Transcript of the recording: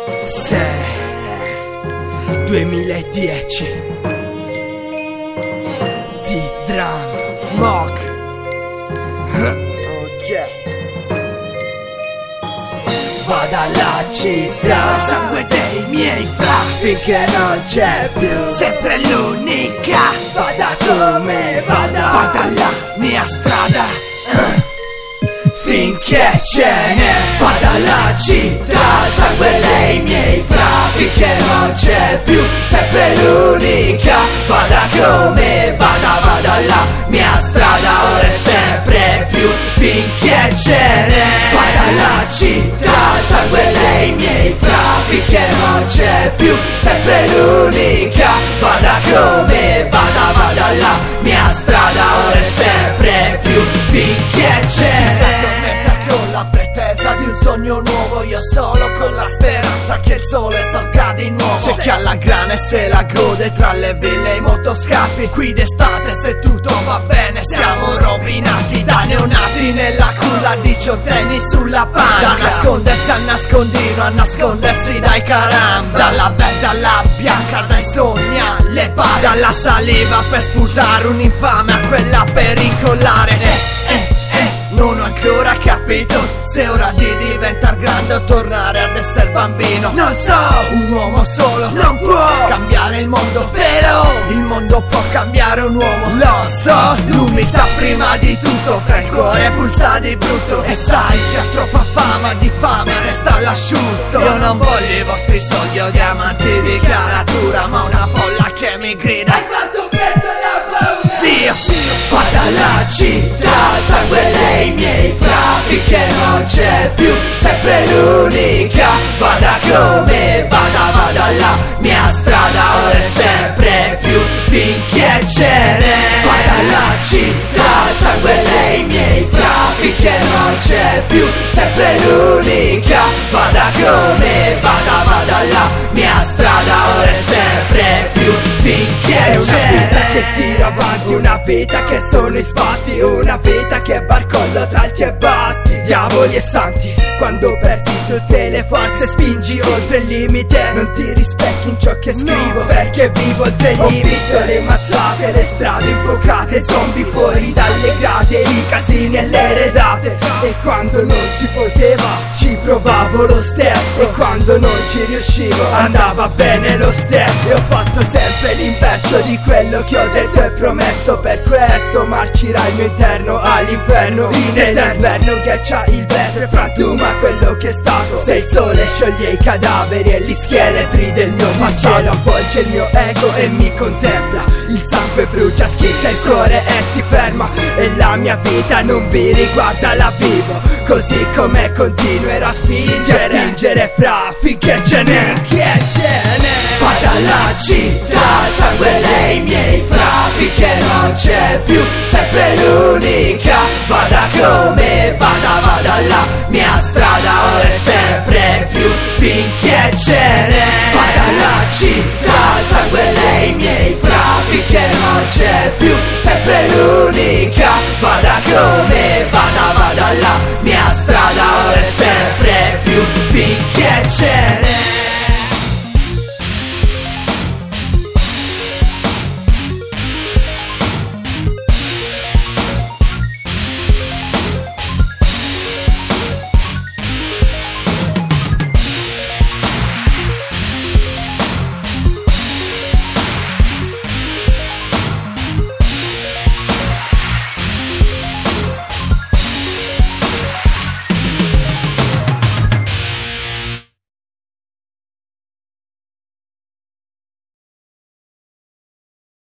2010 D-Drum Smoke. Vado alla città, sangue dei miei fra, finché non c'è più sempre l'unica. Vada come vada, vado alla mia strada, finché ce n'è. Vado alla città, sangue dei miei fra, finché non c'è più sempre l'unica. Vada come vada, vado alla mia strada, ora è sempre più, finché ce n'è. Vado alla città, sangue dei miei fra, finché non c'è più sempre l'unica. Vada come vada, vado alla mia strada, ora è sempre più, finché ce n'è. Con la pretesa di un sogno nuovo, io solo con la speranza che il sole sorga di nuovo. C'è chi ha la grana e se la gode tra le ville e i motoscafi. Qui d'estate se tutto va bene siamo rovinati da neonati nella culla, diciottenni sulla panca, da nascondersi a nascondino, a nascondersi dai caram, dalla bella alla bianca, dai sogni alle pari, dalla saliva per sputare un'infame a quella per incollare. Non ho ancora capito se è ora di diventare grande o tornare ad essere bambino. Non so, un uomo solo non può cambiare il mondo, però il mondo può cambiare un uomo. Lo so, l'umiltà prima di tutto, fra il cuore pulsa di brutto. E sai che ha troppa fama, di fame resta l'asciutto. Io non voglio i vostri soldi o diamanti di caratura, ma una folla che mi grida: hai fatto un pezzo da paura. Zio, vado alla città, sangue dei miei fra, finché non c'è più sempre l'unica. Vada come vada, vado alla mia strada, ora è sempre più, finché ce n'è. Vado alla città, sangue dei miei fra, finché non c'è più sempre l'unica. Vada come vada, vado alla mia strada, ora è sempre più, finché c'è n'è. Che tira avanti, una vita che sono i spatti, una vita che barcollo tra alti e bassi, diavoli e santi. Quando perdi tutte le forze spingi oltre il limite, non ti rispecchi in ciò che scrivo, perché vivo oltre il limite. Ho visto le mazzate, le strade infuocate, zombie fuori dalle grate, i casini e le redate. E quando non si poteva ci provavo lo stesso, e quando non ci riuscivo andava bene lo stesso. E ho fatto sempre l'inverso di quello che ho detto e promesso, per questo marcirà il mio interno all'inferno. Nell'inverno ghiaccia il vetro e frantuma quello che è stato. Se il sole scioglie i cadaveri e gli scheletri del mio passato, avvolge il mio ego e mi contempla. Il sangue brucia, schizza il cuore e si ferma, e la mia vita non vi riguarda, la vivo così come continuerò a spingere fra, finché ce n'è, finché ce n'è. Vado alla città, sangue dei miei fra, finché non c'è più sempre l'unica. Vada come vada, vado alla mia strada, ora è sempre più, finché ce n'è. Vado alla città, sangue dei miei fra, finché non c'è più sempre l'unica. Vada come vada, vado alla